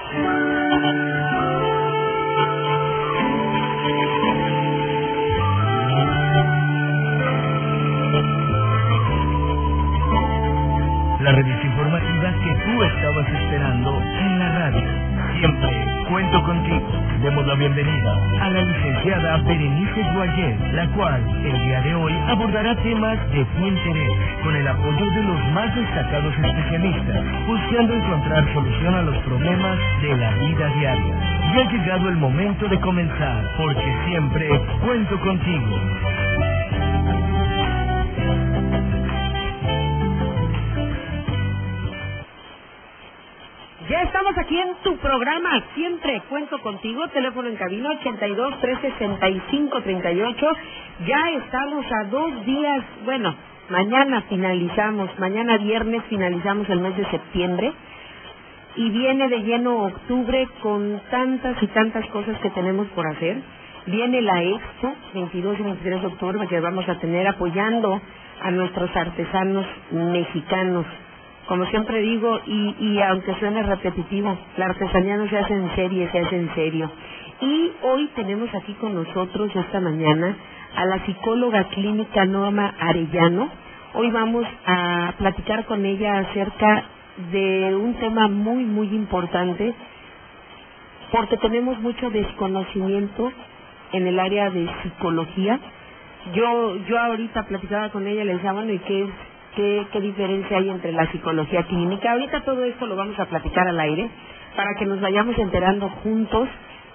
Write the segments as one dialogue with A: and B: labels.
A: La revista informativa que tú estabas esperando en la radio. Siempre cuento contigo. Demos la bienvenida a la licenciada Berenice Guayet, la cual el día de hoy abordará temas de tu interés con el apoyo de los más destacados especialistas, buscando encontrar solución a los problemas de la vida diaria. Ya ha llegado el momento de comenzar, porque siempre cuento contigo.
B: Ya estamos aquí en tu programa, siempre cuento contigo, teléfono en cabina 82 365 38. Ya estamos a 2 días, bueno, mañana viernes finalizamos el mes de septiembre y viene de lleno octubre con tantas y tantas cosas que tenemos por hacer. Viene la Expo, 22 y 23 de octubre, que vamos a tener apoyando a nuestros artesanos mexicanos. Como siempre digo, y aunque suene repetitivo, la artesanía no se hace en serie, se hace en serio. Y hoy tenemos aquí con nosotros esta mañana a la psicóloga clínica Norma Arellano. Hoy vamos a platicar con ella acerca de un tema muy, muy importante, porque tenemos mucho desconocimiento en el área de psicología. Yo ahorita platicaba con ella y le decía, bueno, ¿y qué diferencia hay entre la psicología clínica? Ahorita todo esto lo vamos a platicar al aire para que nos vayamos enterando juntos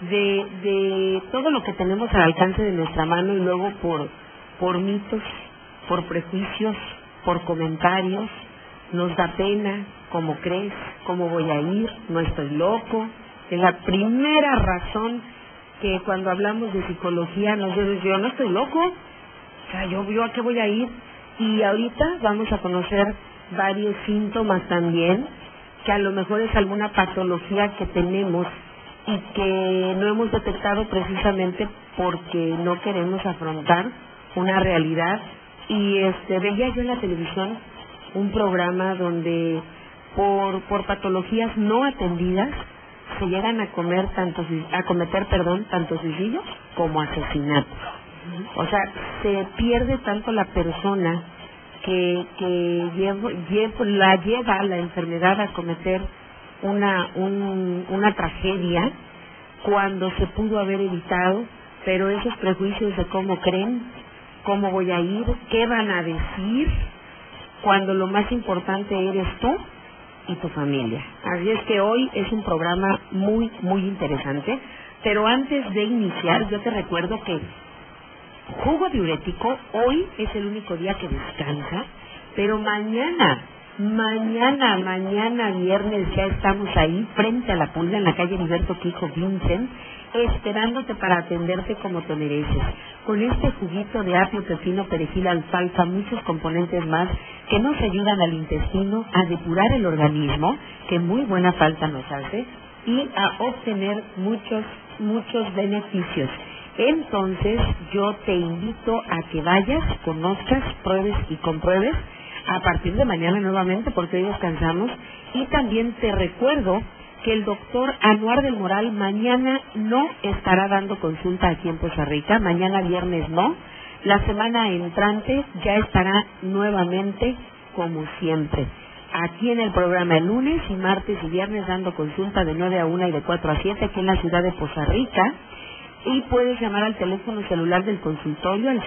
B: de todo lo que tenemos al alcance de nuestra mano, y luego por mitos, por prejuicios, por comentarios, nos da pena, ¿cómo crees? ¿Cómo voy a ir? ¿No estoy loco? Es la primera razón que cuando hablamos de psicología nos dicen, yo no estoy loco, o sea, yo a qué voy a ir. Y ahorita vamos a conocer varios síntomas también, que a lo mejor es alguna patología que tenemos y que no hemos detectado precisamente porque no queremos afrontar una realidad. Y veía yo en la televisión un programa donde por patologías no atendidas se llegan a cometer tanto suicidios como asesinatos. O sea, se pierde tanto la persona que la lleva la enfermedad a cometer una tragedia cuando se pudo haber evitado, pero esos prejuicios de cómo creen, cómo voy a ir, qué van a decir, cuando lo más importante eres tú y tu familia. Así es que hoy es un programa muy, muy interesante, pero antes de iniciar yo te recuerdo que Jugo Diurético hoy es el único día que descansa, pero mañana viernes ya estamos ahí frente a la Pulga en la calle Heriberto Quijo Vincent, esperándote para atenderte como te mereces. Con este juguito de apio, pepino, perejil, alfalfa, muchos componentes más que nos ayudan al intestino a depurar el organismo, que muy buena falta nos hace, y a obtener muchos beneficios. Entonces yo te invito a que vayas, conozcas, pruebes y compruebes a partir de mañana nuevamente, porque hoy descansamos. Y también te recuerdo que el doctor Anuar del Moral mañana no estará dando consulta aquí en Poza Rica, mañana viernes no. La semana entrante ya estará nuevamente como siempre aquí en el programa, el lunes y martes y viernes dando consulta de 9 a 1 y de 4 a 7 aquí en la ciudad de Poza Rica. Y puedes llamar al teléfono celular del consultorio al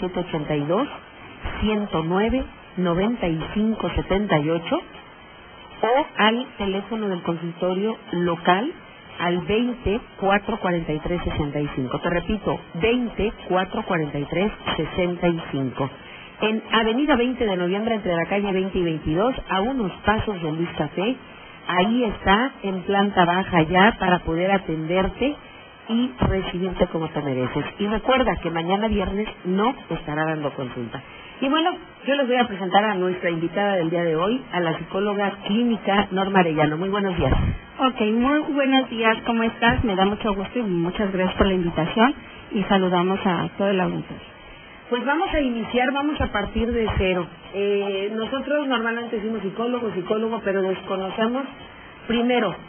B: 782-109-9578 o al teléfono del consultorio local al 20-443-65. Te repito, 20-443-65. En Avenida 20 de Noviembre, entre la calle 20 y 22, a unos pasos de Luis Café. Ahí está, en planta baja ya, para poder atenderte y recibirte como te mereces. Y recuerda que mañana viernes no estará dando consulta. Y bueno, yo les voy a presentar a nuestra invitada del día de hoy, a la psicóloga clínica Norma Arellano. Muy buenos días.
C: Ok, muy buenos días, ¿cómo estás? Me da mucho gusto y muchas gracias por la invitación y saludamos a todo el auditorio.
B: Pues vamos a partir de cero. Nosotros normalmente decimos psicólogo, pero desconocemos primero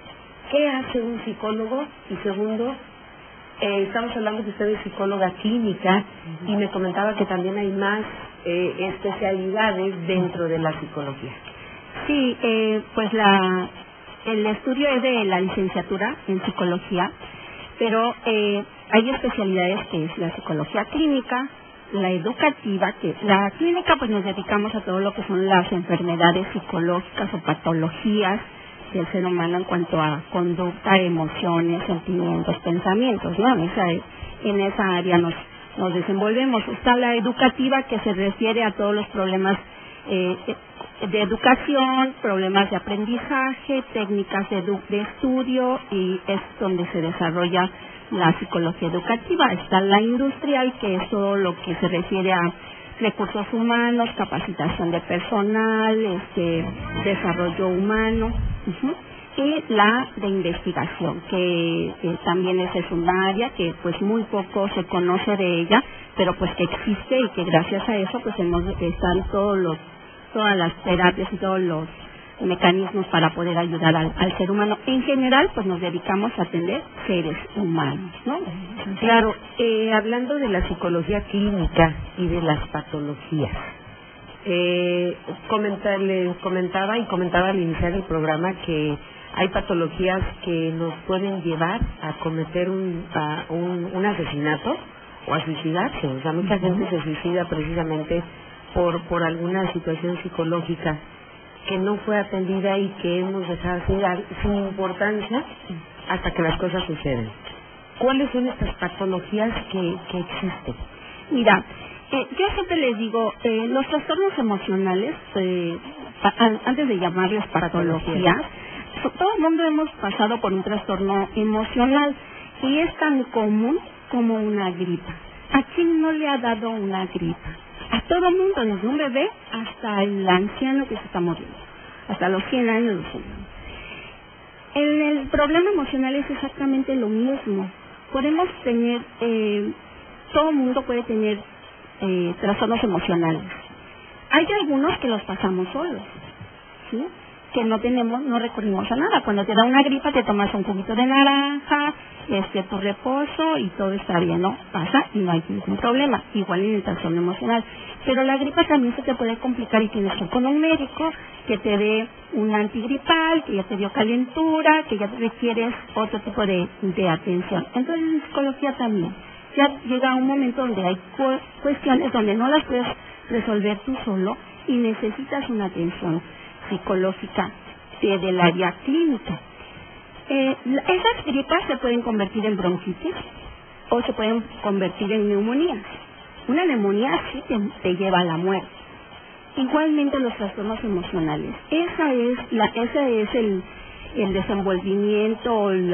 B: ¿qué hace un psicólogo? Y segundo, estamos hablando que usted es psicóloga clínica y me comentaba que también hay más especialidades dentro de la psicología.
C: Sí, pues el estudio es de la licenciatura en psicología, pero hay especialidades que es la psicología clínica, la educativa, que la clínica pues nos dedicamos a todo lo que son las enfermedades psicológicas o patologías del ser humano en cuanto a conducta, emociones, sentimientos, pensamientos, ¿no? En esa área nos desenvolvemos. Está la educativa, que se refiere a todos los problemas de educación, problemas de aprendizaje, técnicas de estudio, y es donde se desarrolla la psicología educativa. Está la industrial, que es todo lo que se refiere a recursos humanos, capacitación de personal, desarrollo humano, y la de investigación, que también es un área que pues muy poco se conoce de ella, pero pues que existe y que gracias a eso pues están todas las terapias y todos los mecanismos para poder ayudar al ser humano. En general, pues nos dedicamos a atender seres humanos, ¿no?
B: Claro, hablando de la psicología clínica y de las patologías, comentaba al iniciar el programa que hay patologías que nos pueden llevar a cometer un asesinato o a suicidarse. O sea, mucha gente se suicida precisamente por alguna situación psicológica que no fue atendida y que hemos dejado sin importancia hasta que las cosas suceden. ¿Cuáles son estas patologías que existen?
C: Mira, yo siempre les digo, los trastornos emocionales, antes de llamarles patologías, todo el mundo hemos pasado por un trastorno emocional y es tan común como una gripa. ¿A quién no le ha dado una gripa? A todo el mundo, desde un bebé hasta el anciano que se está muriendo, hasta los 100 años. El problema emocional es exactamente lo mismo. Podemos tener, todo el mundo puede tener trastornos emocionales. Hay algunos que los pasamos solos, ¿sí? Que no recurrimos a nada. Cuando te da una gripa te tomas un juguito de naranja, tu reposo y todo está bien, ¿no? Pasa y no hay ningún problema. Igual en el trastorno emocional. Pero la gripa también se te puede complicar y tienes que ir con un médico que te dé un antigripal, que ya te dio calentura, que ya requieres otro tipo de atención. Entonces en psicología también. Ya llega un momento donde hay cuestiones donde no las puedes resolver tú solo y necesitas una atención psicológica del área clínica. Esas gripas se pueden convertir en bronquitis o se pueden convertir en neumonías. Una neumonía sí te lleva a la muerte. Igualmente los trastornos emocionales. Ese es el desenvolvimiento o el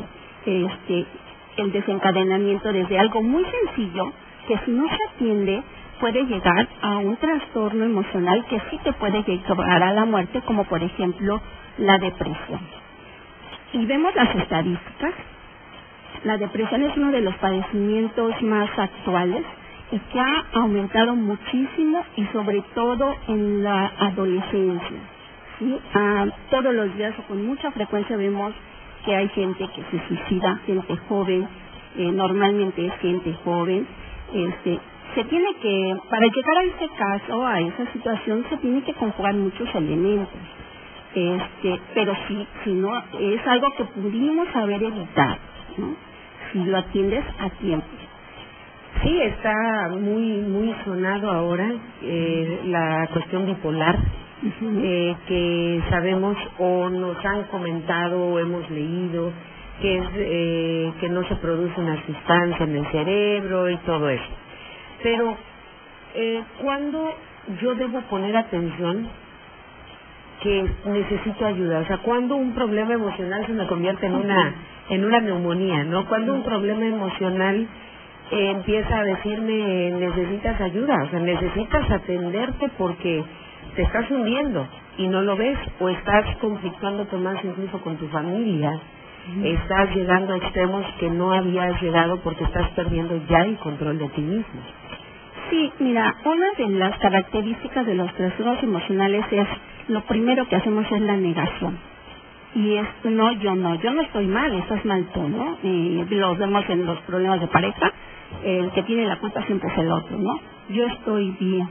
C: desencadenamiento desde algo muy sencillo que si no se atiende puede llegar a un trastorno emocional que sí te puede llevar a la muerte, como por ejemplo la depresión. Y vemos las estadísticas. La depresión es uno de los padecimientos más actuales y que ha aumentado muchísimo y sobre todo en la adolescencia, ¿sí? Todos los días o con mucha frecuencia vemos que hay gente que se suicida, gente joven, normalmente es gente joven. Se tiene que, para llegar a ese caso, a esa situación, se tiene que conjugar muchos elementos. Pero si no, es algo que pudimos haber evitado, ¿no? Si lo atiendes a tiempo.
B: Sí, está muy sonado ahora la cuestión bipolar, que sabemos o nos han comentado o hemos leído que es que no se produce una sustancia en el cerebro y todo eso. Pero, ¿cuándo yo debo poner atención que necesito ayuda? O sea, ¿cuándo un problema emocional se me convierte en una neumonía, ¿no? Cuando un problema emocional empieza a decirme necesitas ayuda, o sea, necesitas atenderte porque te estás hundiendo y no lo ves, o estás conflictándote más incluso con tu familia, estás llegando a extremos que no habías llegado porque estás perdiendo ya el control de ti mismo.
C: Sí, mira, una de las características de los trastornos emocionales es, lo primero que hacemos es la negación. y es, no, yo no estoy mal, estás mal tú, ¿no? Lo vemos en los problemas de pareja, el que tiene la culpa siempre es el otro, ¿no? Yo estoy bien.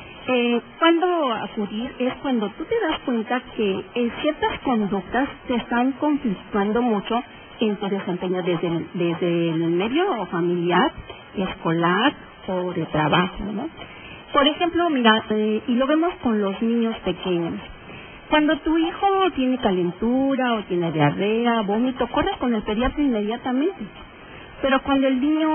C: Cuando acudir es cuando tú te das cuenta que ciertas conductas te están conflictuando mucho en tu desempeño desde el medio familiar, escolar o de trabajo, ¿no? Por ejemplo, mira, y lo vemos con los niños pequeños. Cuando tu hijo tiene calentura o tiene diarrea, vómito, corres con el pediatra inmediatamente. Pero cuando el niño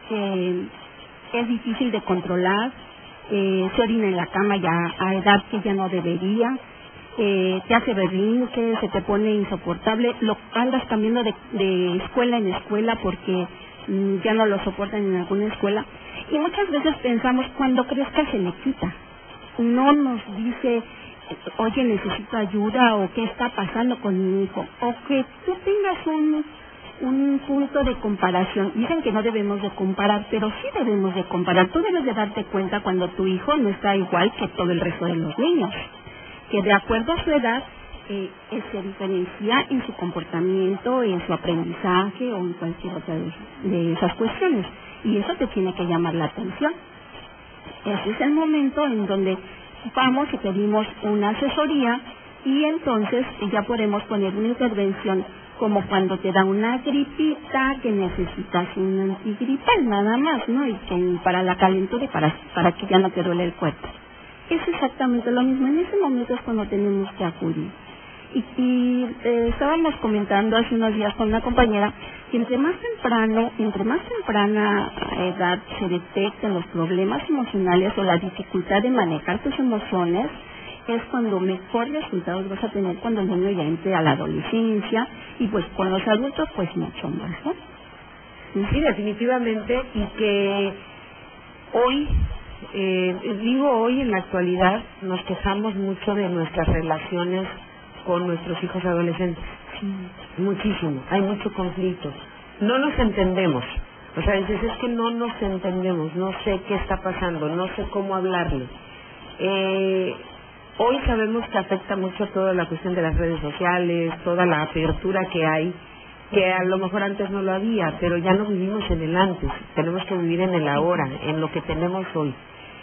C: es difícil de controlar, se orina en la cama ya a edad que ya no debería, te hace berrinche, se te pone insoportable, lo andas cambiando de escuela en escuela porque ya no lo soportan en alguna escuela. Y muchas veces pensamos, cuando crezca se le quita. No nos dice, oye, necesito ayuda, o qué está pasando con mi hijo, o que tú tengas un punto de comparación. Dicen que no debemos de comparar, pero sí debemos de comparar. Tú debes de darte cuenta cuando tu hijo no está igual que todo el resto de los niños, que de acuerdo a su edad se diferencia en su comportamiento, en su aprendizaje o en cualquier otra de esas cuestiones, y eso te tiene que llamar la atención. Ese es el momento en donde vamos y pedimos una asesoría, y entonces ya podemos poner una intervención, como cuando te da una gripita que necesitas un antigripal nada más, ¿no? Y que para la calentura y para que ya no te duele el cuerpo. Es exactamente lo mismo. En ese momento es cuando tenemos que acudir. Y estábamos comentando hace unos días con una compañera que entre más temprana edad se detecten los problemas emocionales o la dificultad de manejar tus emociones, es cuando mejor resultados vas a tener cuando el niño ya entre a la adolescencia, y pues con los adultos pues mucho más, ¿no?
B: Sí, definitivamente, y que hoy, hoy en la actualidad nos quejamos mucho de nuestras relaciones con nuestros hijos adolescentes. Sí. Muchísimo, hay mucho conflicto. No nos entendemos. O sea, dices, es que no nos entendemos, no sé qué está pasando, no sé cómo hablarle. Hoy sabemos que afecta mucho toda la cuestión de las redes sociales, toda la apertura que hay, que a lo mejor antes no lo había, pero ya no vivimos en el antes, tenemos que vivir en el ahora, en lo que tenemos hoy.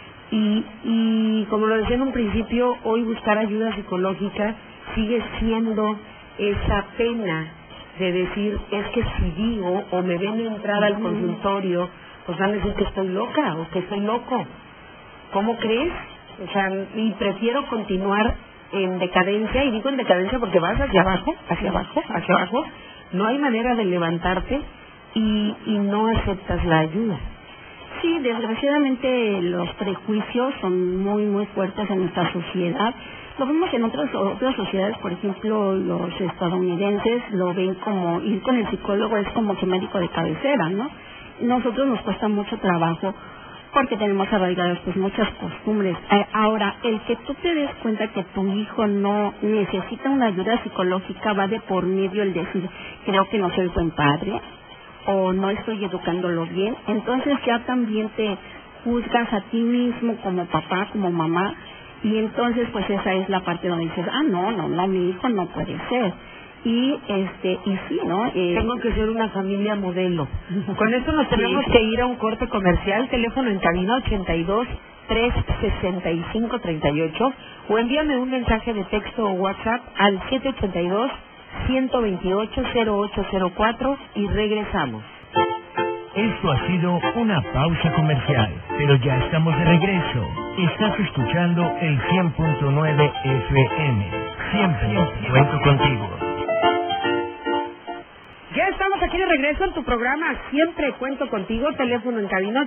B: Y como lo decía en un principio, hoy buscar ayuda psicológica sigue siendo esa pena de decir, es que si digo o me ven entrar al consultorio, pues van a decir que estoy loca o que estoy loco. ¿Cómo crees? O sea, y prefiero continuar en decadencia, y digo en decadencia porque vas hacia abajo, no hay manera de levantarte y no aceptas la ayuda.
C: Sí, desgraciadamente los prejuicios son muy, muy fuertes en nuestra sociedad. Lo vemos en otras sociedades, por ejemplo, los estadounidenses lo ven como ir con el psicólogo es como su médico de cabecera, ¿no? Nosotros nos cuesta mucho trabajo porque tenemos arraigadas pues muchas costumbres. Ahora, el que tú te des cuenta que tu hijo no necesita una ayuda psicológica va de por medio el decir, creo que no soy buen padre o no estoy educándolo bien, entonces ya también te juzgas a ti mismo como papá, como mamá, y entonces pues esa es la parte donde dices, no, mi hijo no puede ser. Y sí, ¿no?
B: Tengo que ser una familia modelo. Con esto nos tenemos que ir a un corte comercial. Teléfono en cabina 82-365-38, o envíame un mensaje de texto o WhatsApp al 782-128-0804 y regresamos.
A: Esto ha sido una pausa comercial, pero ya estamos de regreso. Estás escuchando el 100.9 FM. Siempre cuento contigo.
B: Ya estamos aquí de regreso en tu programa Siempre Cuento Contigo. Teléfono en cabina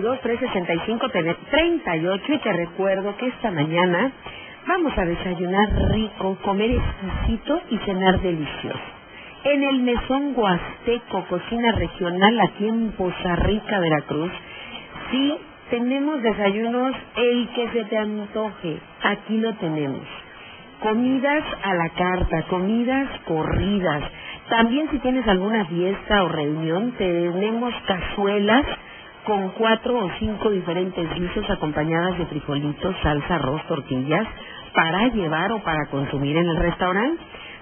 B: 82-365-38, y te recuerdo que esta mañana vamos a desayunar rico, comer exquisito y cenar delicioso. En el Mesón Huasteco, cocina regional aquí en Poza Rica, Veracruz, sí tenemos desayunos el que se te antoje, aquí lo tenemos. Comidas a la carta, comidas corridas. También si tienes alguna fiesta o reunión, tenemos cazuelas con 4 o 5 diferentes guisos acompañadas de frijolitos, salsa, arroz, tortillas, para llevar o para consumir en el restaurante.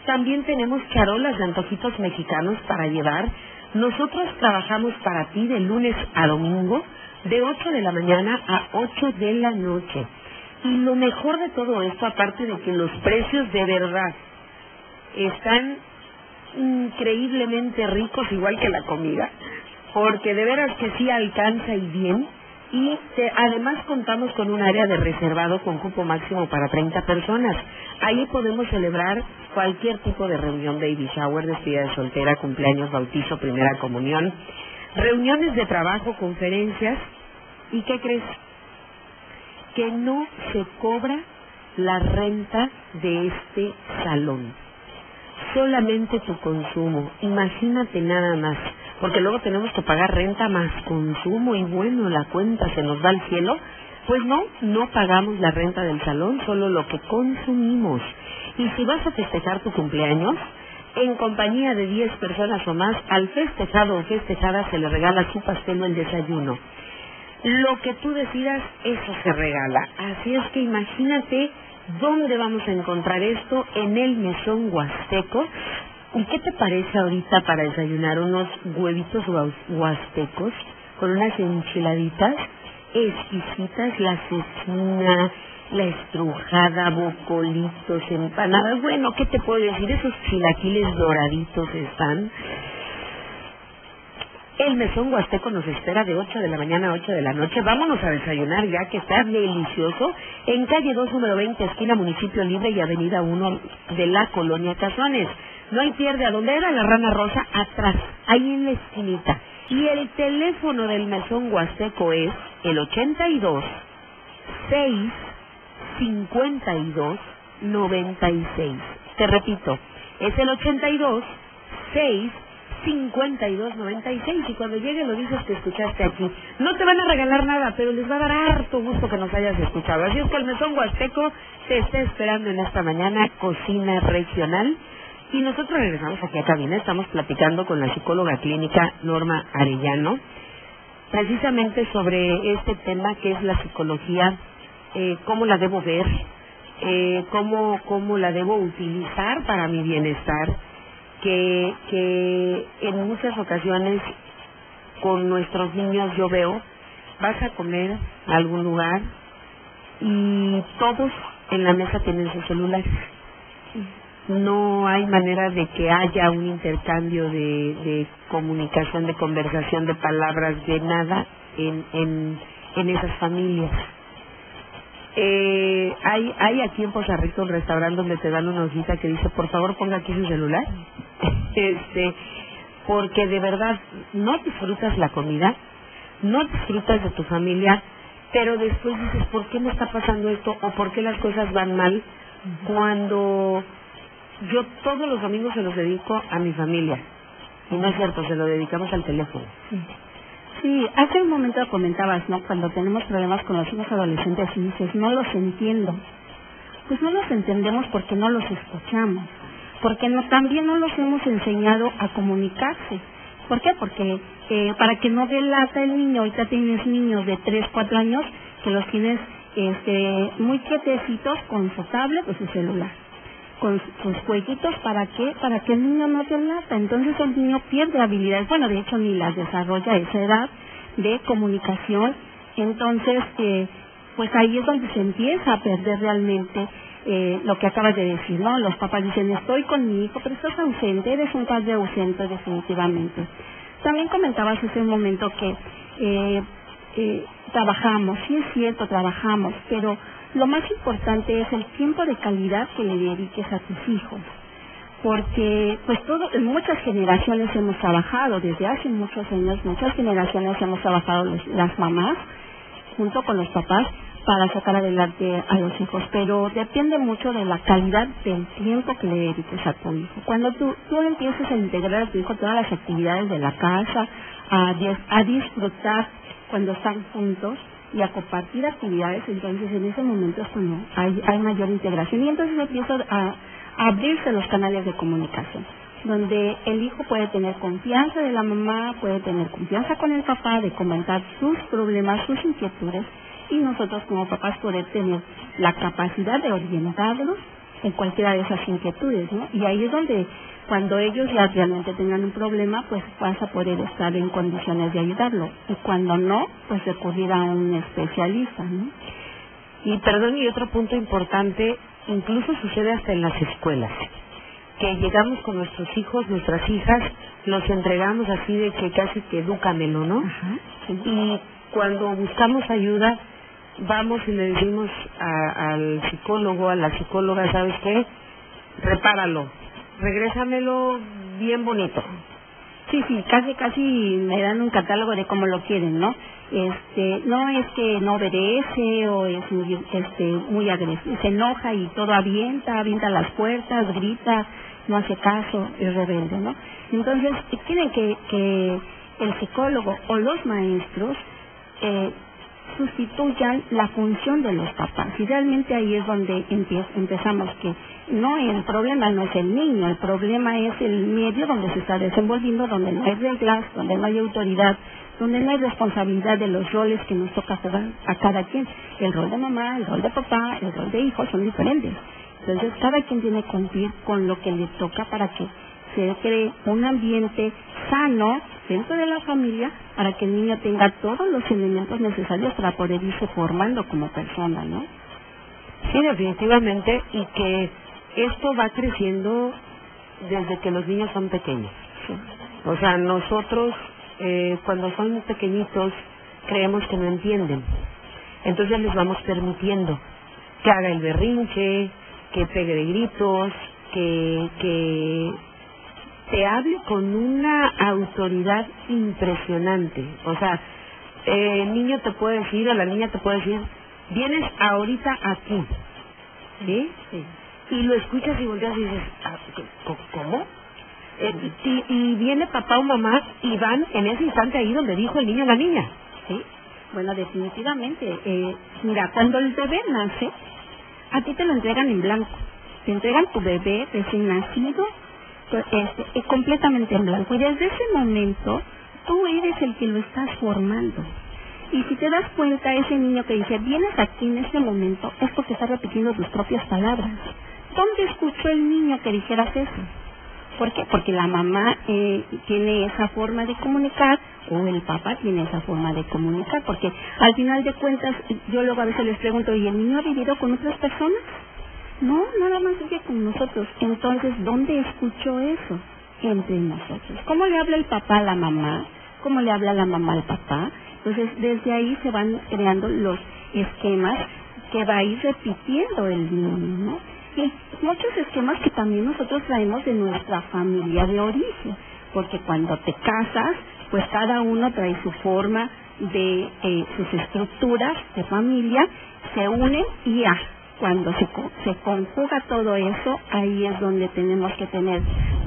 B: También tenemos charolas de antojitos mexicanos para llevar. Nosotros trabajamos para ti de lunes a domingo, de 8 de la mañana a 8 de la noche. Y lo mejor de todo esto, aparte de que los precios de verdad están increíblemente ricos, igual que la comida, porque de veras que sí alcanza y bien. Y además contamos con un área de reservado con cupo máximo para 30 personas. Ahí podemos celebrar cualquier tipo de reunión, baby shower, despedida de soltera, cumpleaños, bautizo, primera comunión, reuniones de trabajo, conferencias. ¿Y qué crees? Que no se cobra la renta de este salón. Solamente tu consumo. Imagínate nada más. Porque luego tenemos que pagar renta más consumo y bueno, la cuenta se nos va al cielo. Pues no pagamos la renta del salón, solo lo que consumimos. Y si vas a festejar tu cumpleaños, en compañía de 10 personas o más, al festejado o festejada se le regala su pastel o el desayuno. Lo que tú decidas, eso se regala. Así es que imagínate dónde vamos a encontrar esto, en el Mesón Huasteco. ¿Y qué te parece ahorita para desayunar unos huevitos huastecos con unas enchiladitas exquisitas, la cecina, la estrujada, bocolitos, empanadas? Bueno, ¿qué te puedo decir? Esos chilaquiles doraditos están. El Mesón Huasteco nos espera de 8 de la mañana a 8 de la noche. Vámonos a desayunar ya, que está delicioso. En calle 2, número 20, esquina Municipio Libre y avenida 1 de la Colonia Cazones. No hay pierde, a donde era la Rana Rosa, atrás, ahí en la esquinita. Y el teléfono del Mesón Huasteco es el 82 6 52 96. Te repito, es el 82 6 5296, y cuando llegue lo dices que escuchaste aquí. No te van a regalar nada, pero les va a dar harto gusto que nos hayas escuchado. Así es que el Mesón Huasteco te está esperando en esta mañana, cocina regional. Y nosotros regresamos aquí a cabina, estamos platicando con la psicóloga clínica Norma Arellano, precisamente sobre este tema que es la psicología, cómo la debo ver, cómo la debo utilizar para mi bienestar, que en muchas ocasiones con nuestros niños yo veo, vas a comer a algún lugar y todos en la mesa tienen sus celulares. No hay manera de que haya un intercambio de comunicación, de conversación, de palabras, de nada en esas familias. Hay aquí en Poza Rica un restaurante donde te dan una hojita que dice, por favor ponga aquí su celular. Porque de verdad no disfrutas la comida, no disfrutas de tu familia, pero después dices, ¿por qué me está pasando esto? ¿O por qué las cosas van mal? Cuando yo todos los domingos se los dedico a mi familia. Y no es cierto, se lo dedicamos al teléfono.
C: Sí, hace un momento comentabas, ¿no? Cuando tenemos problemas con los hijos adolescentes y dices, no los entiendo. Pues no los entendemos porque no los escuchamos. Porque también no los hemos enseñado a comunicarse. ¿Por qué? Porque para que no dé lata el niño, ahorita tienes niños de 3, 4 años que los tienes muy quietecitos con su tablet o su celular, con sus jueguitos. ¿Para qué? Para que el niño no dé lata. Entonces el niño pierde habilidades, bueno, de hecho ni las desarrolla a esa edad de comunicación. Entonces, pues ahí es donde se empieza a perder realmente lo que acabas de decir, ¿no? Los papás dicen, estoy con mi hijo, pero estás ausente, eres un padre ausente definitivamente. También comentabas hace un momento que trabajamos, sí es cierto, trabajamos, pero lo más importante es el tiempo de calidad que le dediques a tus hijos. Porque pues muchas generaciones hemos trabajado, desde hace muchos años, muchas generaciones hemos trabajado las mamás junto con los papás para sacar adelante a los hijos, pero depende mucho de la calidad del tiempo que le dediques a tu hijo. Cuando tú empiezas a integrar a tu hijo todas las actividades de la casa, a disfrutar cuando están juntos y a compartir actividades, entonces en ese momento es cuando hay mayor integración, y entonces empieza a abrirse los canales de comunicación, donde el hijo puede tener confianza de la mamá, puede tener confianza con el papá, de comentar sus problemas, sus inquietudes, y nosotros como papás poder tener la capacidad de orientarlos en cualquiera de esas inquietudes, ¿no? Y ahí es donde, cuando ellos ya realmente tengan un problema, pues vas a poder estar en condiciones de ayudarlo. Y cuando no, pues recurrir a un especialista, ¿no?
B: Y perdón, y otro punto importante, incluso sucede hasta en las escuelas, que llegamos con nuestros hijos, nuestras hijas, los entregamos así de que casi que edúcamelo, ¿no?
C: Ajá, sí.
B: Y cuando buscamos ayuda, vamos y le decimos al psicólogo, a la psicóloga, ¿sabes qué? Repáralo, regrésamelo bien bonito.
C: Sí, casi me dan un catálogo de cómo lo quieren, ¿no? No es que no obedece o es muy agresivo, se enoja y todo avienta las puertas, grita, no hace caso, es rebelde, ¿no? Entonces, quieren que el psicólogo o los maestros sustituyan la función de los papás. Y realmente ahí es donde empezamos, que el problema no es el niño, el problema es el medio donde se está desenvolviendo, donde no hay reglas, donde no hay autoridad, donde no hay responsabilidad de los roles que nos toca jugar a cada quien. El rol de mamá, el rol de papá, el rol de hijo son diferentes. Entonces cada quien tiene que cumplir con lo que le toca para que se cree un ambiente sano dentro de la familia, para que el niño tenga todos los elementos necesarios para poder irse formando como persona, ¿no?
B: Sí, definitivamente, y que esto va creciendo desde que los niños son pequeños.
C: Sí.
B: O sea, nosotros cuando son pequeñitos creemos que no entienden, entonces les vamos permitiendo que haga el berrinche, que pegue de gritos, que te hable con una autoridad impresionante. O sea, el niño te puede decir, o la niña te puede decir, vienes ahorita aquí, ¿sí?
C: Sí.
B: Y lo escuchas y volteas y dices, ¿cómo? Y viene papá o mamá y van en ese instante ahí donde dijo el niño o la niña.
C: Sí, bueno, definitivamente. Mira, cuando el bebé nace, a ti te lo entregan en blanco. Te entregan tu bebé recién nacido, completamente en blanco. Y desde ese momento, tú eres el que lo estás formando. Y si te das cuenta, ese niño que dice, vienes aquí en este momento, es porque está repitiendo tus propias palabras. ¿Dónde escuchó el niño que dijeras eso? ¿Por qué? Porque la mamá tiene esa forma de comunicar, o el papá tiene esa forma de comunicar, porque al final de cuentas, yo luego a veces les pregunto, ¿y el niño ha vivido con otras personas? No, nada más vive con nosotros. Entonces, ¿dónde escuchó eso? Entre nosotros. ¿Cómo le habla el papá a la mamá? ¿Cómo le habla la mamá al papá? Entonces, desde ahí se van creando los esquemas que va a ir repitiendo el niño, ¿no? Y muchos esquemas que también nosotros traemos de nuestra familia de origen, porque cuando te casas, pues cada uno trae su forma de sus estructuras de familia, se unen y ya, cuando se conjuga todo eso, ahí es donde tenemos que tener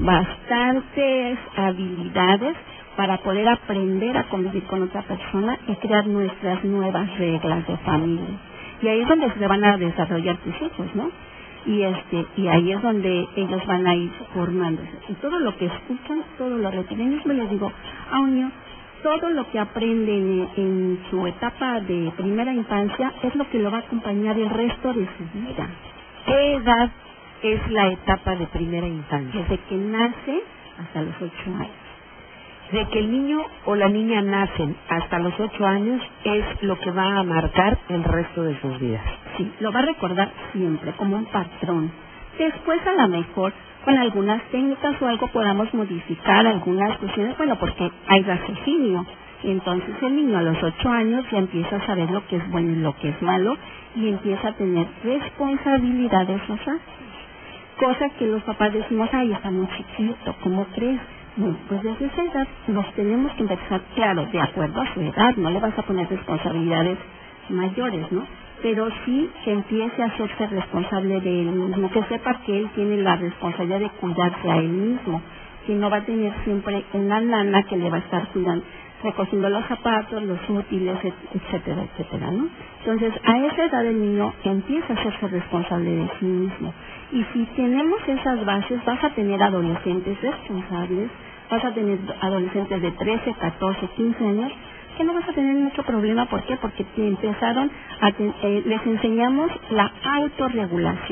C: bastantes habilidades para poder aprender a convivir con otra persona y crear nuestras nuevas reglas de familia. Y ahí es donde se van a desarrollar tus hijos, ¿no? Y ahí es donde ellos van a ir formándose. Y todo lo que escuchan, todo lo retienen. Yo les digo a un niño, todo lo que aprenden en su etapa de primera infancia es lo que lo va a acompañar el resto de su vida.
B: ¿Qué edad es la etapa de primera infancia?
C: Desde que nace hasta los 8 años.
B: De que el niño o la niña nacen hasta los 8 años es lo que va a marcar el resto de sus vidas.
C: Sí, lo va a recordar siempre como un patrón. Después, a lo mejor, con algunas técnicas o algo podamos modificar algunas cuestiones, bueno, porque hay raciocinio. Entonces el niño a los 8 años ya empieza a saber lo que es bueno y lo que es malo, y empieza a tener responsabilidades sociales. Cosa que los papás decimos, ay, está muy chiquito, ¿cómo crees? Bueno, pues desde esa edad los tenemos que empezar, claro, de acuerdo a su edad, no le vas a poner responsabilidades mayores, ¿no? Pero sí que empiece a hacerse responsable de él mismo, que sepa que él tiene la responsabilidad de cuidarse a él mismo, que no va a tener siempre una nana que le va a estar cuidando, recogiendo los zapatos, los útiles, etcétera, etcétera, ¿no? Entonces, a esa edad el niño empieza a hacerse responsable de sí mismo. Y si tenemos esas bases, vas a tener adolescentes responsables, vas a tener adolescentes de 13, 14, 15 años, que no vas a tener mucho problema. ¿Por qué? Porque les enseñamos la autorregulación.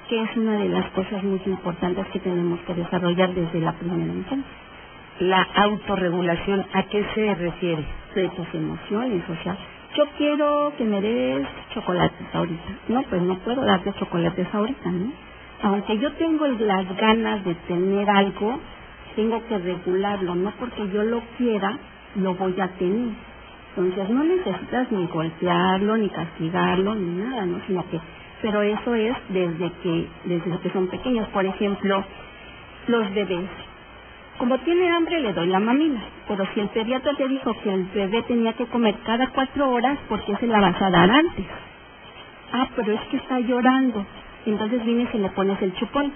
C: que es una de las cosas muy importantes que tenemos que desarrollar desde la primera infancia.
B: La autorregulación, ¿a qué se refiere?
C: De tus emociones, o sea, yo quiero que me des chocolates ahorita. No, pues no puedo darte chocolates ahorita, ¿no? Aunque yo tengo las ganas de tener algo, tengo que regularlo, no porque yo lo quiera, lo voy a tener. Entonces no necesitas ni golpearlo, ni castigarlo, ni nada, ¿no? Sino que, pero eso es desde que son pequeños. Por ejemplo, los bebés. Como tiene hambre le doy la mamila, pero si el pediatra te dijo que el bebé tenía que comer cada 4 horas, ¿por qué se la vas a dar antes? Ah, pero es que está llorando. Entonces vienes y le pones el chupón.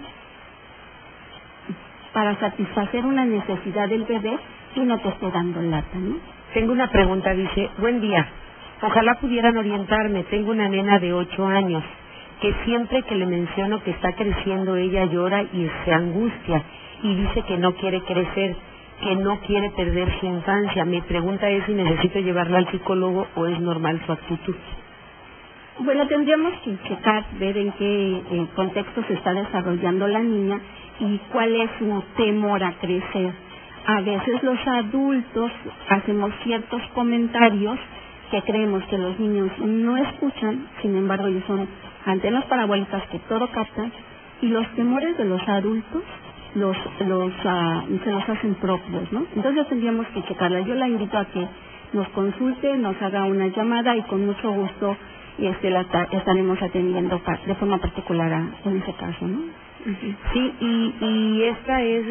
C: Para satisfacer una necesidad del bebé y no te esté dando lata, ¿no?
B: Tengo una pregunta, dice, buen día, ojalá pudieran orientarme, tengo una nena de 8 años, que siempre que le menciono que está creciendo ella llora y se angustia, y dice que no quiere crecer, que no quiere perder su infancia. Mi pregunta es si necesito llevarla al psicólogo o es normal su actitud.
C: Bueno, tendríamos que checar, ver en qué contexto se está desarrollando la niña y cuál es su temor a crecer. A veces los adultos hacemos ciertos comentarios que creemos que los niños no escuchan, sin embargo ellos son antenas parabólicas que todo captan, y los temores de los adultos se los hacen propios, ¿no? Entonces tendríamos que checarla. Yo la invito a que nos consulte, nos haga una llamada y con mucho gusto la estaremos atendiendo de forma particular en ese caso, ¿no?
B: Uh-huh. Sí, y esta es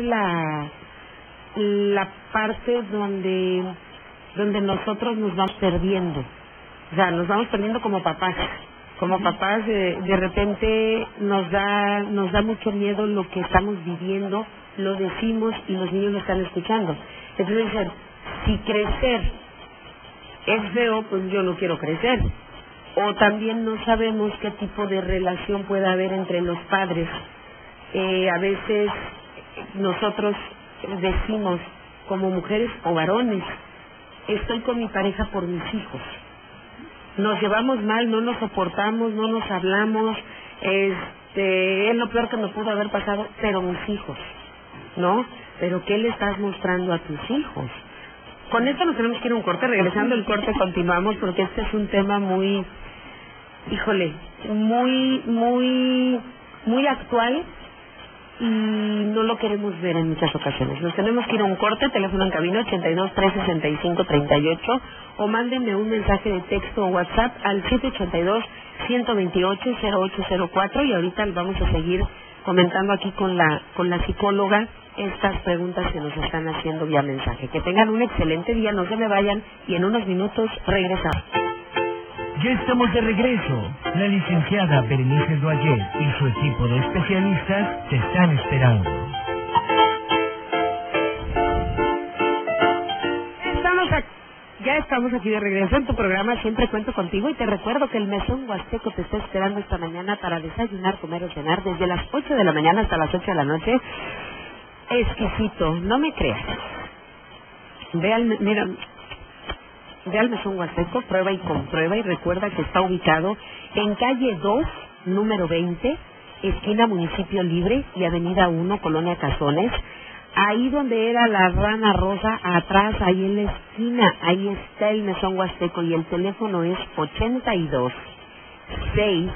B: la parte donde nosotros nos vamos perdiendo, o sea, nos vamos perdiendo como papás. Como papás, de repente nos da mucho miedo lo que estamos viviendo, lo decimos y los niños lo están escuchando. Entonces dicen, si crecer es feo, pues yo no quiero crecer. O también no sabemos qué tipo de relación puede haber entre los padres. A veces nosotros decimos, como mujeres o varones, estoy con mi pareja por mis hijos. Nos llevamos mal, no nos soportamos, no nos hablamos, es lo peor que me pudo haber pasado, pero mis hijos, ¿no? Pero ¿qué le estás mostrando a tus hijos? Con esto nos tenemos que ir a un corte. Regresando al corte continuamos, porque este es un tema muy, muy actual y no lo queremos ver en muchas ocasiones. Nos tenemos que ir a un corte. Teléfono en cabina 82 365 38, o mándenme un mensaje de texto o WhatsApp al 782 128 0804, y ahorita vamos a seguir comentando aquí con la psicóloga estas preguntas que nos están haciendo vía mensaje. Que tengan un excelente día, no se me vayan, y en unos minutos regresamos.
A: Ya estamos de regreso. La licenciada Berenice Duayet y su equipo de especialistas te están esperando.
B: Ya estamos aquí de regreso en tu programa Siempre Cuento Contigo, y te recuerdo que el Mesón Huasteco te está esperando esta mañana para desayunar, comer o cenar desde las 8 de la mañana hasta las 8 de la noche. Exquisito, no me creas. Ve al Mesón Huasteco, prueba y comprueba, y recuerda que está ubicado en calle 2, número 20, esquina Municipio Libre y avenida 1, Colonia Cazones. Ahí donde era la Rana Rosa, atrás, ahí en la esquina, ahí está el Mesón Huasteco, y el teléfono es 82 6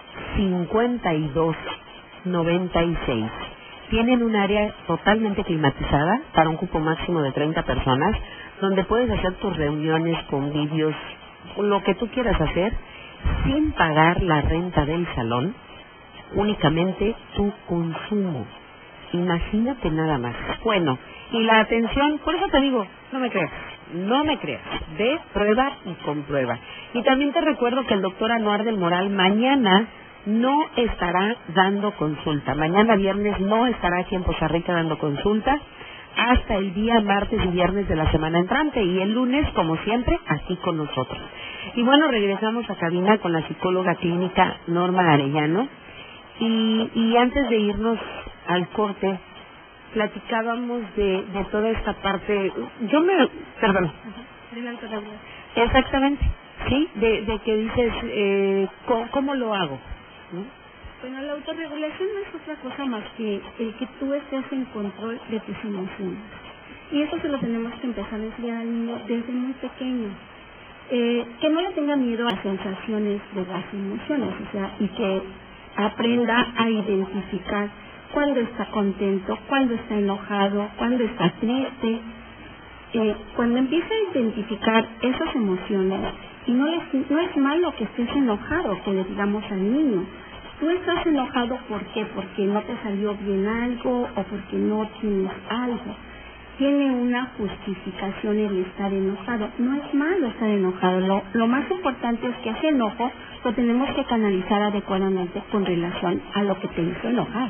B: 52 96. Tienen un área totalmente climatizada para un cupo máximo de 30 personas, donde puedes hacer tus reuniones, convivios, lo que tú quieras hacer, sin pagar la renta del salón, únicamente tu consumo. Imagínate nada más. Bueno, y la atención, por eso te digo, no me creas, ve, prueba y comprueba. Y también te recuerdo que el doctor Anuar del Moral mañana no estará dando consulta. Mañana viernes no estará aquí en Poza Rica dando consulta, hasta el día martes y viernes de la semana entrante, y el lunes, como siempre, aquí con nosotros. Y bueno, regresamos a cabina con la psicóloga clínica Norma Arellano, y antes de irnos al corte, platicábamos de toda esta parte. Perdón. Exactamente, sí, de que dices, ¿cómo lo hago? ¿no?
C: Bueno, la autorregulación no es otra cosa más que el que tú estés en control de tus emociones. Y eso se lo tenemos que empezar a enseñar al niño desde muy pequeño. Que no le tenga miedo a las sensaciones de las emociones, o sea, y que aprenda a identificar cuándo está contento, cuándo está enojado, cuándo está triste. Cuando empieza a identificar esas emociones, y no es malo que estés enojado, que le digamos al niño, tú estás enojado, ¿por qué? Porque no te salió bien algo o porque no tienes algo. Tiene una justificación el estar enojado. No es malo estar enojado. Lo más importante es que ese enojo lo tenemos que canalizar adecuadamente con relación a lo que te hizo enojar.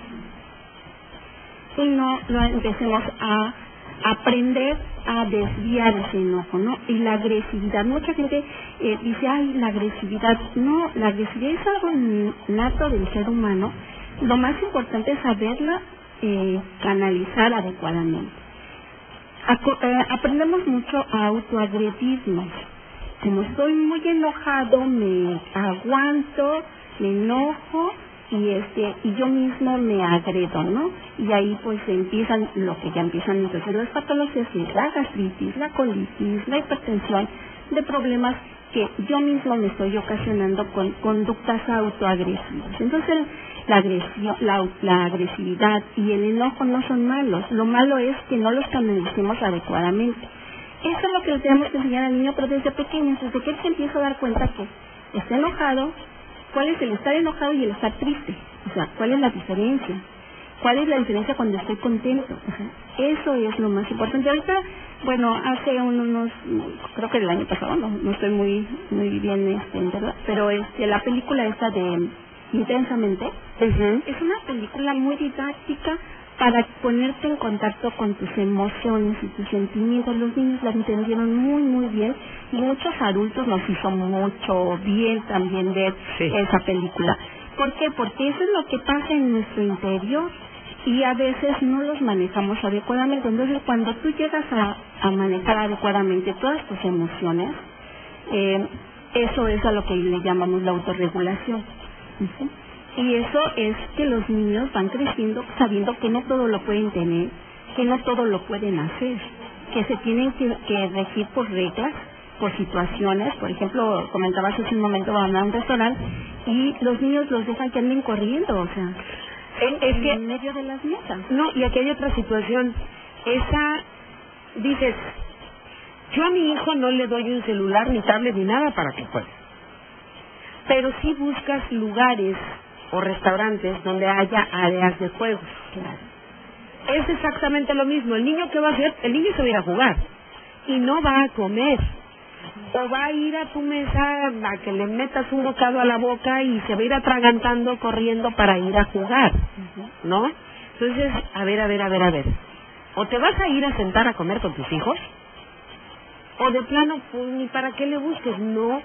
C: Y no empecemos a aprender a desviar ese enojo, ¿no? Y la agresividad. Mucha gente dice, ay, la agresividad. No, la agresividad es algo nato del ser humano. Lo más importante es saberla canalizar adecuadamente. Aprendemos mucho a autoagredirnos. Como estoy muy enojado, me aguanto, me enojo y yo mismo me agredo, ¿no? Y ahí pues empiezan lo que ya empiezan entonces las patologías, la gastritis, la colitis, la hipertensión, de problemas que yo mismo me estoy ocasionando con conductas autoagresivas. Entonces la agresividad y el enojo no son malos. Lo malo es que no los canalicemos adecuadamente. Eso es lo que le tenemos que enseñar al niño, pero desde pequeño, desde que él se empieza a dar cuenta que está enojado. ¿Cuál es el estar enojado y el estar triste? O sea, ¿cuál es la diferencia? ¿Cuál es la diferencia cuando estoy contento? O sea, eso es lo más importante. Ahorita, bueno, hace unos, creo que el año pasado, no estoy muy bien ¿verdad? Pero la película esta de Intensamente, es una película muy didáctica para ponerte en contacto con tus emociones y tus sentimientos. Los niños la entendieron muy bien, y muchos adultos nos hizo mucho bien también ver esa película. ¿Por qué? Porque eso es lo que pasa en nuestro interior y a veces no los manejamos adecuadamente. Entonces, cuando tú llegas a manejar adecuadamente todas tus emociones, eso es a lo que le llamamos la autorregulación. Y eso es que los niños van creciendo sabiendo que no todo lo pueden tener, que no todo lo pueden hacer, que se tienen que regir por reglas, por situaciones. Por ejemplo, comentabas hace un momento, van a un restaurante y los niños los dejan que anden corriendo, o sea, en medio de las mesas.
B: No, y aquí hay otra situación. Dices, yo a mi hijo no le doy un celular, ni tablet, ni nada para que juegue. Pero sí buscas lugares o restaurantes donde haya áreas de juegos. Claro. Es exactamente lo mismo. El niño, ¿qué va a hacer? El niño se va a ir a jugar y no va a comer. O va a ir a tu mesa a que le metas un bocado a la boca y se va a ir atragantando, corriendo para ir a jugar, ¿no? Entonces, a ver. O te vas a ir a sentar a comer con tus hijos, o de plano, pues, ni para qué le busques, no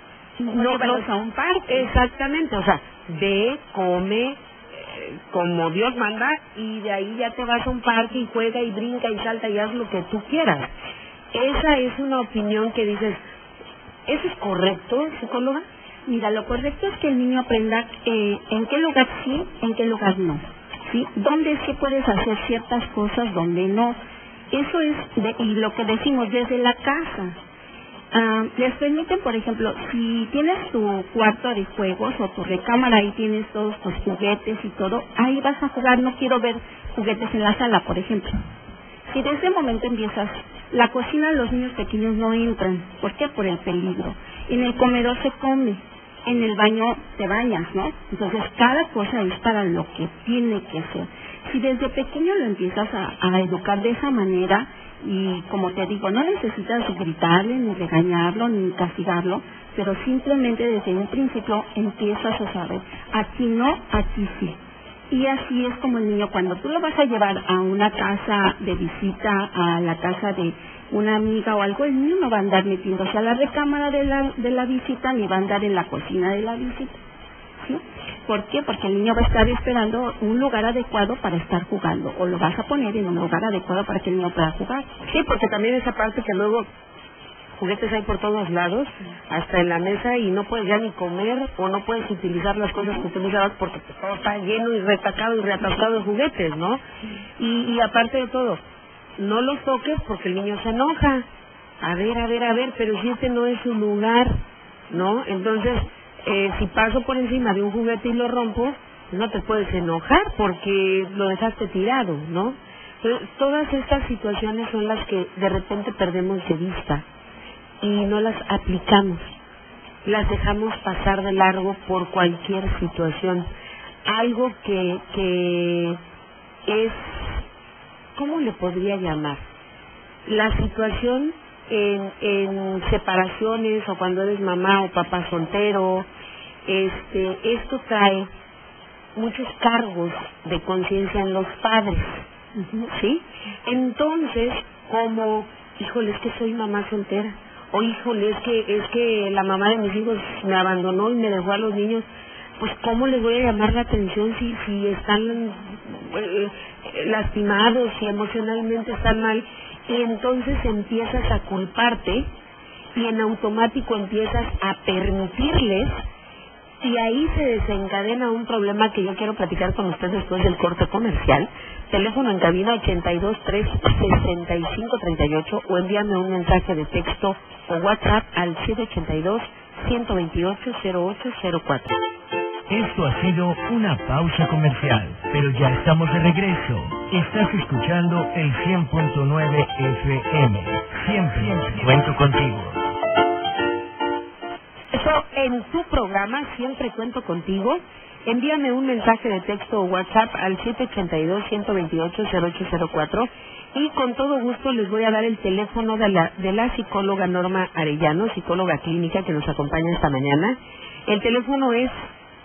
B: a un parque. Exactamente, o sea, ve, come, como Dios manda, y de ahí ya te vas a un parque y juega y brinca y salta y haz lo que tú quieras. Esa es una opinión que dices, ¿eso es correcto, psicóloga?
C: Mira, lo correcto es que el niño aprenda en qué lugar sí, en qué lugar no, ¿sí? Dónde sí puedes hacer ciertas cosas, dónde no. Eso es, y lo que decimos desde la casa. Les permiten, por ejemplo, si tienes tu cuarto de juegos o tu recámara, ahí tienes todos tus juguetes y todo, ahí vas a jugar. No quiero ver juguetes en la sala, por ejemplo. Si desde ese momento empiezas, la cocina, los niños pequeños no entran. ¿Por qué? Por el peligro. En el comedor se come, en el baño te bañas, ¿no? Entonces cada cosa es para lo que tiene que ser. Si desde pequeño lo empiezas a educar de esa manera, y como te digo, no necesitas gritarle, ni regañarlo, ni castigarlo, pero simplemente desde un principio empiezas a saber, aquí no, aquí sí. Y así es como el niño, cuando tú lo vas a llevar a una casa de visita, a la casa de una amiga o algo, el niño no va a andar metiéndose a la recámara de la visita, ni va a andar en la cocina de la visita, ¿sí? ¿Por qué? Porque el niño va a estar esperando un lugar adecuado para estar jugando, o lo vas a poner en un lugar adecuado para que el niño pueda jugar.
B: Sí, porque también esa parte que luego juguetes hay por todos lados, hasta en la mesa, y no puedes ya ni comer o no puedes utilizar las cosas que utilizabas porque pues, todo está lleno y retacado y reatascado de juguetes, ¿no? Y aparte de todo, no los toques porque el niño se enoja. A ver, pero si este no es su lugar, ¿no? Entonces, si paso por encima de un juguete y lo rompo, no te puedes enojar porque lo dejaste tirado, ¿no? Entonces, todas estas situaciones son las que de repente perdemos de vista y no las aplicamos. Las dejamos pasar de largo por cualquier situación. Algo que es, ¿cómo le podría llamar? La situación en separaciones o cuando eres mamá o papá soltero, esto trae muchos cargos de conciencia en los padres, ¿sí? Entonces, como, híjole, es que soy mamá soltera, o híjole, es que la mamá de mis hijos me abandonó y me dejó a los niños, pues ¿cómo les voy a llamar la atención si están lastimados, si emocionalmente están mal? Y entonces empiezas a culparte y en automático empiezas a permitirles, y ahí se desencadena un problema que yo quiero platicar con ustedes después del corte comercial. Teléfono en cabina 82-3-65-38 o envíame un mensaje de texto o WhatsApp al 782-128-0804.
A: Esto ha sido una pausa comercial, pero ya estamos de regreso. Estás escuchando el 100.9 FM. Siempre cuento contigo.
B: Eso en tu programa, Siempre Cuento Contigo. Envíame un mensaje de texto o WhatsApp al 782-128-0804 y con todo gusto les voy a dar el teléfono de la psicóloga Norma Arellano, psicóloga clínica que nos acompaña esta mañana. El teléfono es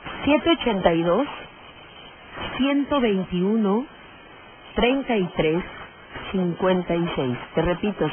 B: 782-121-3356. Te repito,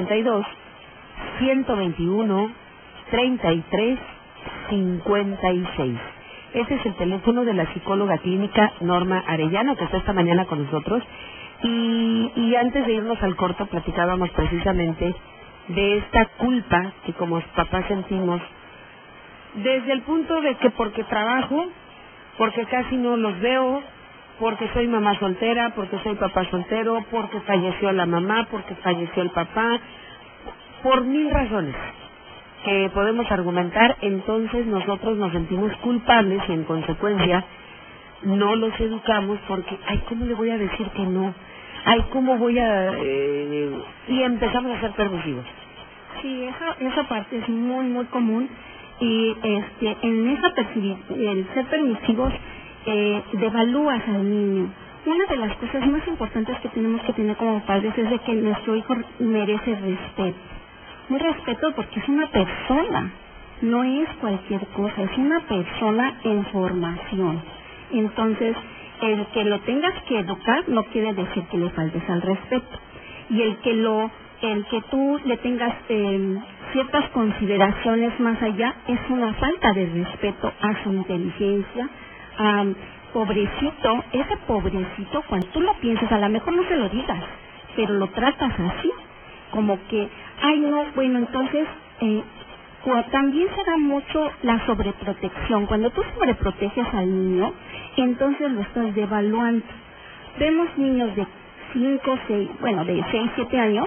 B: 782-121-3356. Ese es el teléfono de la psicóloga clínica Norma Arellano, que está esta mañana con nosotros. Y antes de irnos al corto, platicábamos precisamente de esta culpa que como papás sentimos, desde el punto de que porque trabajo, porque casi no los veo, porque soy mamá soltera, porque soy papá soltero, porque falleció la mamá, porque falleció el papá, por 1000 razones que podemos argumentar. Entonces nosotros nos sentimos culpables y en consecuencia no los educamos porque, ay, ¿cómo le voy a decir que no? Ay, ¿cómo voy a...? Y empezamos a ser permisivos.
C: Sí, esa parte es muy, muy común. Y en esa el ser permisivos devalúas al niño. Una de las cosas más importantes que tenemos que tener como padres es de que nuestro hijo merece respeto. Un respeto porque es una persona, no es cualquier cosa, es una persona en formación. Entonces, el que lo tengas que educar no quiere decir que le faltes al respeto. Y el que tú le tengas ciertas consideraciones más allá es una falta de respeto a su inteligencia. Pobrecito, ese pobrecito, cuando tú lo piensas, a lo mejor no se lo digas, pero lo tratas así, como que, ay no, bueno, entonces también se da mucho la sobreprotección. Cuando tú sobreproteges al niño, entonces lo estás devaluando. Vemos niños de 5, 6, bueno, de 6, 7 años,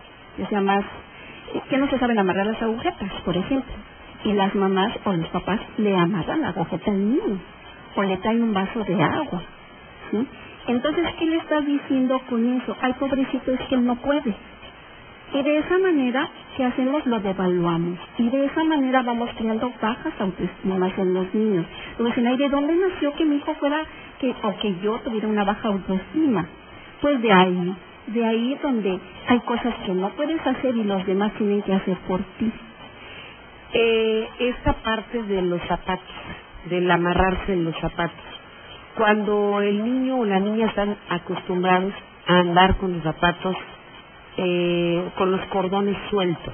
C: que no se saben amarrar las agujetas, por ejemplo, y las mamás o los papás le amarran la agujeta al niño o le traen un vaso de agua, ¿sí? Entonces, ¿qué le estás diciendo con eso? Ay, pobrecito, es que él no puede. Y de esa manera, ¿qué hacemos? Lo devaluamos. Y de esa manera vamos creando bajas autoestimas en los niños. Luego dicen, ay, ¿de dónde nació que mi hijo fuera, o que yo tuviera una baja autoestima? Pues de ahí donde hay cosas que no puedes hacer y los demás tienen que hacer por ti.
B: Esta parte de los zapatos, del amarrarse en los zapatos, cuando el niño o la niña están acostumbrados a andar con los zapatos, con los cordones sueltos,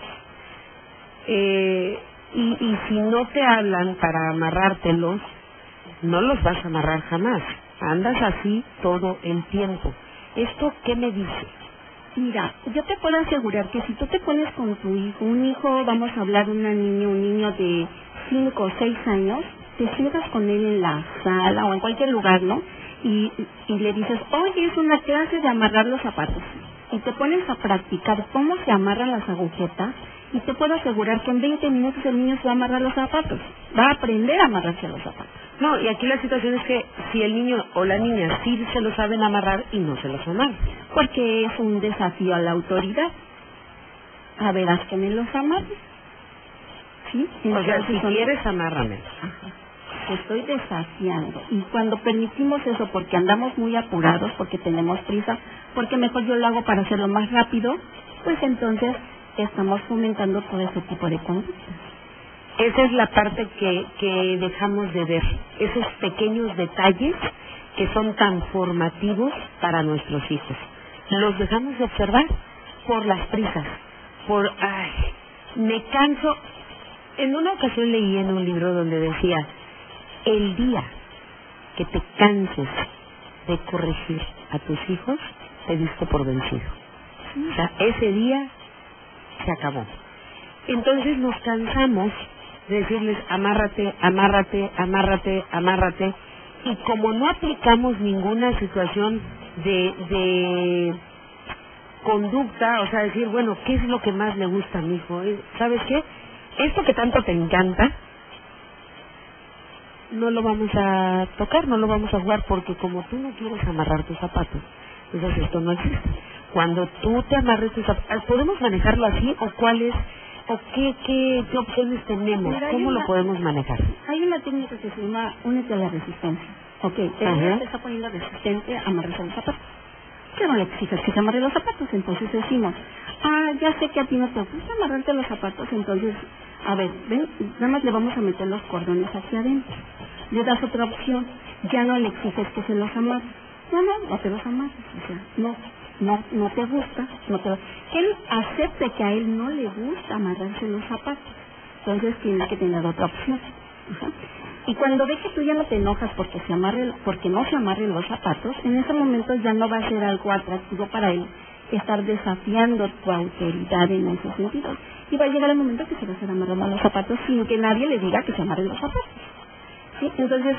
B: y si no te hablan para amarrártelos, no los vas a amarrar jamás. Andas así todo el tiempo. ¿Esto qué me dice?
C: Mira, yo te puedo asegurar que si tú te pones con tu hijo, un hijo, vamos a hablar de un niño de 5 o 6 años, te sientas con él en la sala o en cualquier lugar, ¿no? Y le dices, oye, es una clase de amarrar los zapatos. Y te pones a practicar cómo se amarran las agujetas, y te puedo asegurar que en 20 minutos el niño se va a amarrar los zapatos. Va a aprender a amarrarse los zapatos.
B: No, y aquí la situación es que si el niño o la niña sí se lo saben amarrar y no se los amarran.
C: Porque es un desafío a la autoridad. A verás que me los amarres. ¿Sí? Entonces,
B: o sea, si quieres, amárrame.
C: Te estoy desafiando. Y cuando permitimos eso, porque andamos muy apurados, porque tenemos prisa, porque mejor yo lo hago para hacerlo más rápido, pues entonces estamos fomentando todo ese tipo de conductas.
B: Esa es la parte que dejamos de ver, esos pequeños detalles que son tan formativos para nuestros hijos. Los dejamos de observar por las prisas, me canso. En una ocasión leí en un libro donde decía, el día que te canses de corregir a tus hijos, te diste por vencido. O sea, ese día se acabó. Entonces nos cansamos de decirles, amárrate, amárrate, amárrate, amárrate, y como no aplicamos ninguna situación de conducta, o sea, decir, bueno, ¿qué es lo que más le gusta a mi hijo? ¿Sabes qué? Esto que tanto te encanta, no lo vamos a tocar, no lo vamos a jugar, porque como tú no quieres amarrar tus zapatos, entonces esto no existe. Cuando tú te amarres tus zapatos, ¿podemos manejarlo así o cuáles? ¿O qué opciones tenemos?
C: Mira,
B: ¿Cómo lo podemos manejar?
C: Hay una técnica que se llama únete a la resistencia. Ok, el niño te está poniendo resistente a amarrarse los zapatos. ¿Qué no le exiges que se amarre los zapatos? Entonces decimos, ya sé que a ti no te gusta amarrarte los zapatos, entonces, a ver, ven, nada más le vamos a meter los cordones hacia adentro. Le das otra opción, ya no le exiges que se los amarre. No te los amarres, o sea, no te gusta, que él acepte que a él no le gusta amarrarse los zapatos, entonces tiene que tener otra opción. Y cuando ve que tú ya no te enojas porque no se amarren los zapatos, en ese momento ya no va a ser algo atractivo para él estar desafiando tu autoridad en ese sentido, y va a llegar el momento que se va a hacer amarrando los zapatos sin que nadie le diga que se amarren los zapatos. ¿Sí? Entonces,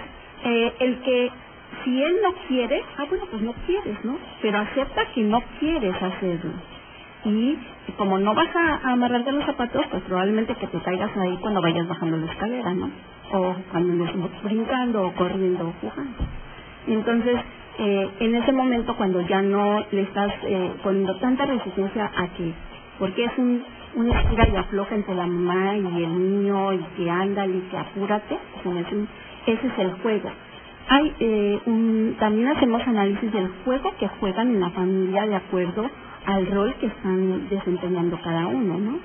C: si él no quiere, bueno, pues no quieres, ¿no? Pero acepta que no quieres hacerlo. Y como no vas a amarrarte los zapatos, pues probablemente que te caigas ahí cuando vayas bajando la escalera, ¿no? O cuando andes brincando o corriendo o jugando. Entonces, en ese momento, cuando ya no le estás poniendo tanta resistencia a que, porque es un estira y afloja entre la mamá y el niño, y que ándale y que apúrate, pues ese es el juego. También hacemos análisis del juego que juegan en la familia de acuerdo al rol que están desempeñando cada uno, ¿no?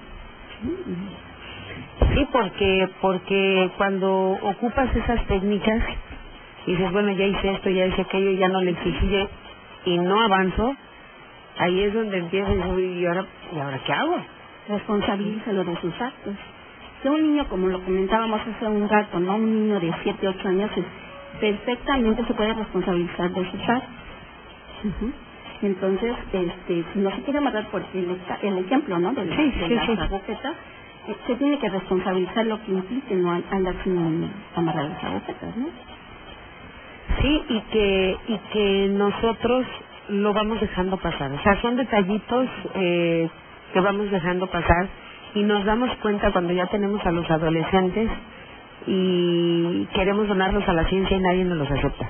B: Sí, porque cuando ocupas esas técnicas y dices, bueno, ya hice esto, ya hice aquello, ya no le exigí y no avanzo, ahí es donde empiezas ¿y ahora qué hago?
C: Responsabilízalo de sus actos. Si un niño, como lo comentábamos hace un rato, ¿no? Un niño de 7, 8 años perfectamente se puede responsabilizar de sus actos. Entonces, si no se quiere amarrar, porque el ejemplo, ¿no? De las agujetas, se tiene que responsabilizar lo que implique no andar sin amarrar las agujetas, ¿no?
B: Sí, y que nosotros lo vamos dejando pasar. O sea, son detallitos que vamos dejando pasar, y nos damos cuenta cuando ya tenemos a los adolescentes y queremos donarlos a la ciencia y nadie nos los acepta.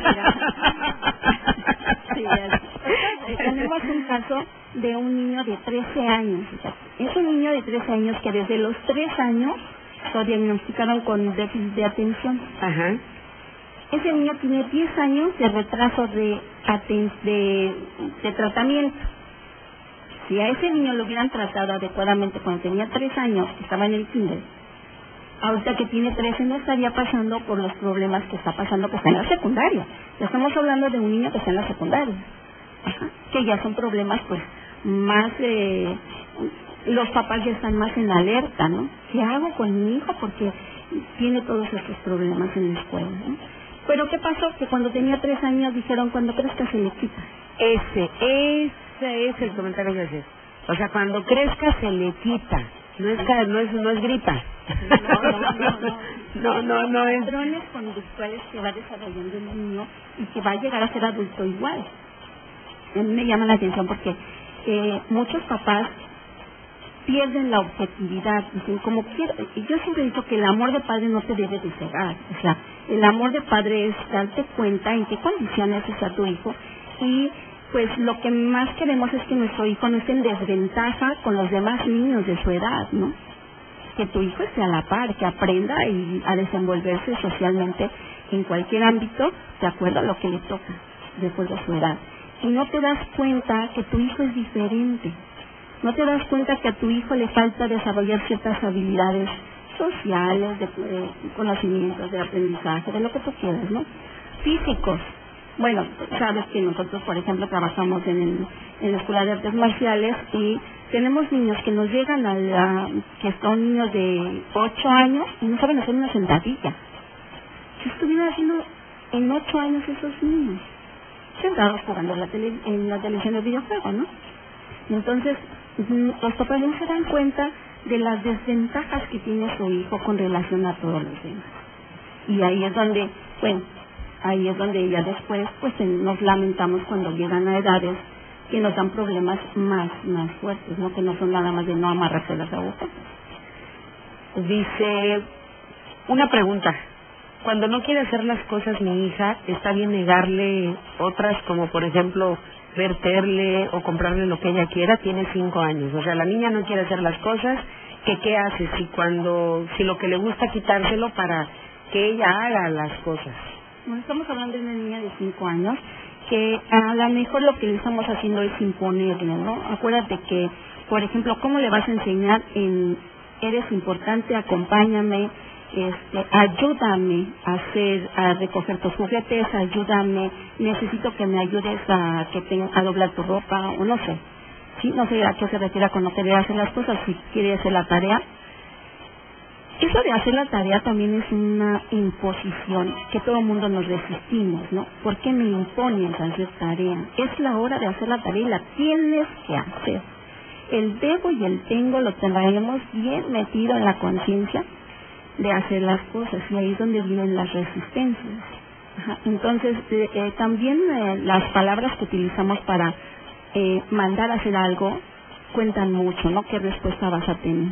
C: Sí, tenemos un caso de un niño de 13 años. Es un niño de 13 años que desde los 3 años lo diagnosticaron con déficit de atención. Ese niño tiene 10 años de retraso de tratamiento. Si a ese niño lo hubieran tratado adecuadamente cuando tenía 3 años, que estaba en el kinder, ahorita que tiene 13 no estaría pasando por los problemas que está pasando, que está en la secundaria. Ya estamos hablando de un niño que está en la secundaria, que ya son problemas pues más, los papás ya están más en alerta, ¿no? ¿Qué hago con mi hijo? Porque tiene todos estos problemas en la escuela, ¿no? Pero ¿qué pasó? Que cuando tenía 3 años dijeron, cuando crezca se le quita.
B: Ese es Ese es el comentario que haces. O sea, cuando crezca se le quita. No es gripa.
C: No es patrones conductuales que va desarrollando el niño y que va a llegar a ser adulto igual. A mí me llama la atención porque muchos papás pierden la objetividad. Como quiero, yo siempre he dicho que el amor de padre no te debe de cegar. O sea, el amor de padre es darte cuenta en qué condiciones está tu hijo y pues lo que más queremos es que nuestro hijo no esté en desventaja con los demás niños de su edad, ¿no? Que tu hijo esté a la par, que aprenda a desenvolverse socialmente en cualquier ámbito de acuerdo a lo que le toca, de acuerdo a su edad. Y no te das cuenta que tu hijo es diferente. No te das cuenta que a tu hijo le falta desarrollar ciertas habilidades sociales, de conocimientos, de aprendizaje, de lo que tú quieras, ¿no? Físicos. Bueno, sabes que nosotros, por ejemplo, trabajamos en la Escuela de Artes Marciales y tenemos niños que nos llegan que son niños de 8 años y no saben hacer una sentadilla. Si estuvieran haciendo en 8 años esos niños, sentados jugando en la televisión de videojuegos, ¿no? Entonces, los papás no se dan cuenta de las desventajas que tiene su hijo con relación a todos los demás. Y ahí es donde, ya después pues nos lamentamos cuando llegan a edades que nos dan problemas más fuertes, ¿no? Que no son nada más de no amarrarse las agujas.
B: Dice, una pregunta. Cuando no quiere hacer las cosas mi hija, ¿está bien negarle otras como por ejemplo verterle o comprarle lo que ella quiera? Tiene 5 años, o sea, la niña no quiere hacer las cosas, ¿qué hace? Si lo que le gusta quitárselo para que ella haga las cosas.
C: Bueno, estamos hablando de una niña de 5 años que a lo mejor lo que le estamos haciendo es imponerle, ¿no? Acuérdate que, por ejemplo, ¿cómo le vas a enseñar eres importante, acompáñame, ayúdame a recoger tus juguetes, ayúdame, necesito que me ayudes a doblar tu ropa, o no sé, ¿sí? No sé a qué se refiere cuando quiere hacer las cosas, si quiere hacer la tarea. Eso de hacer la tarea también es una imposición que todo el mundo nos resistimos, ¿no? ¿Por qué me imponen hacer tarea? Es la hora de hacer la tarea y la tienes que hacer. El debo y el tengo lo traemos bien metido en la conciencia de hacer las cosas y ahí es donde vienen las resistencias. Ajá. Entonces, también las palabras que utilizamos para mandar a hacer algo cuentan mucho, ¿no? ¿Qué respuesta vas a tener?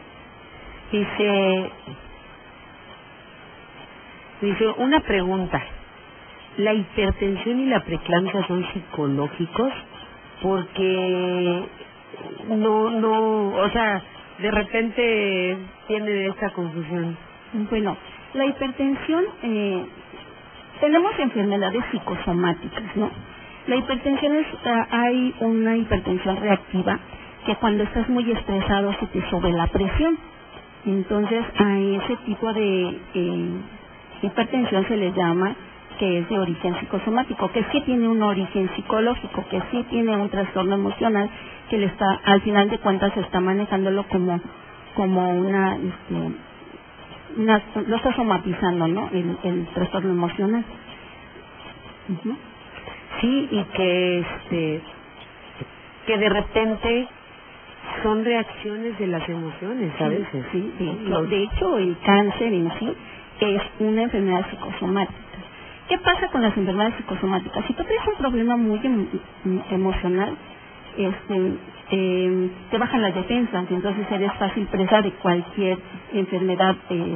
B: Dice una pregunta. ¿La hipertensión y la preeclampsia son psicológicos? Porque o sea, de repente tiene esta confusión.
C: Bueno, la hipertensión, tenemos enfermedades psicosomáticas, ¿no? La hipertensión hay una hipertensión reactiva que cuando estás muy estresado se te sube la presión. Entonces a ese tipo de hipertensión se le llama que es de origen psicosomático, que sí tiene un origen psicológico, que sí tiene un trastorno emocional, que al final de cuentas se está manejándolo como lo está somatizando, ¿no? El trastorno emocional. Uh-huh.
B: Sí, y que de repente son reacciones de las emociones a veces.
C: Sí, de hecho el cáncer en sí es una enfermedad psicosomática. ¿Qué pasa con las enfermedades psicosomáticas? Si tú tienes un problema muy emocional, te bajan las defensas y entonces eres fácil presa de cualquier enfermedad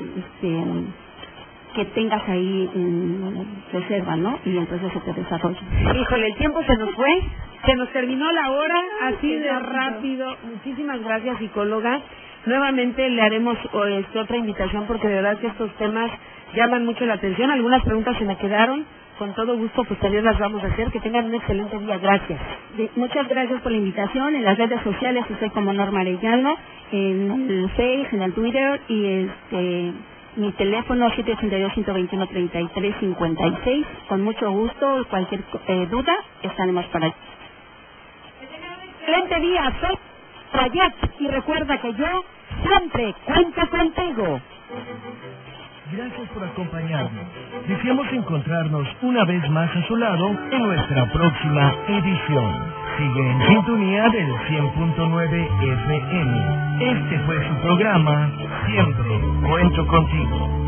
C: que tengas ahí en reserva, ¿no? Y entonces se te desarrolla.
B: Híjole, el tiempo se nos fue, se nos terminó la hora, así de rápido. Muchísimas gracias, psicóloga. Nuevamente le haremos otra invitación porque de verdad que estos temas llaman mucho la atención. Algunas preguntas se me quedaron. Con todo gusto, pues también las vamos a hacer. Que tengan un excelente día. Gracias.
C: Muchas gracias por la invitación. En las redes sociales estoy como Norma Arellano, en el Face, en el Twitter y mi teléfono 782-121-3356. Con mucho gusto, cualquier duda, estaremos para allá.
B: Excelente día, soy Rayat y recuerda que yo siempre cuento contigo.
A: Gracias por acompañarnos. Deseamos encontrarnos una vez más a su lado en nuestra próxima edición. Sigue en sintonía del 100.9 FM. Este fue su programa Siempre Cuento Contigo.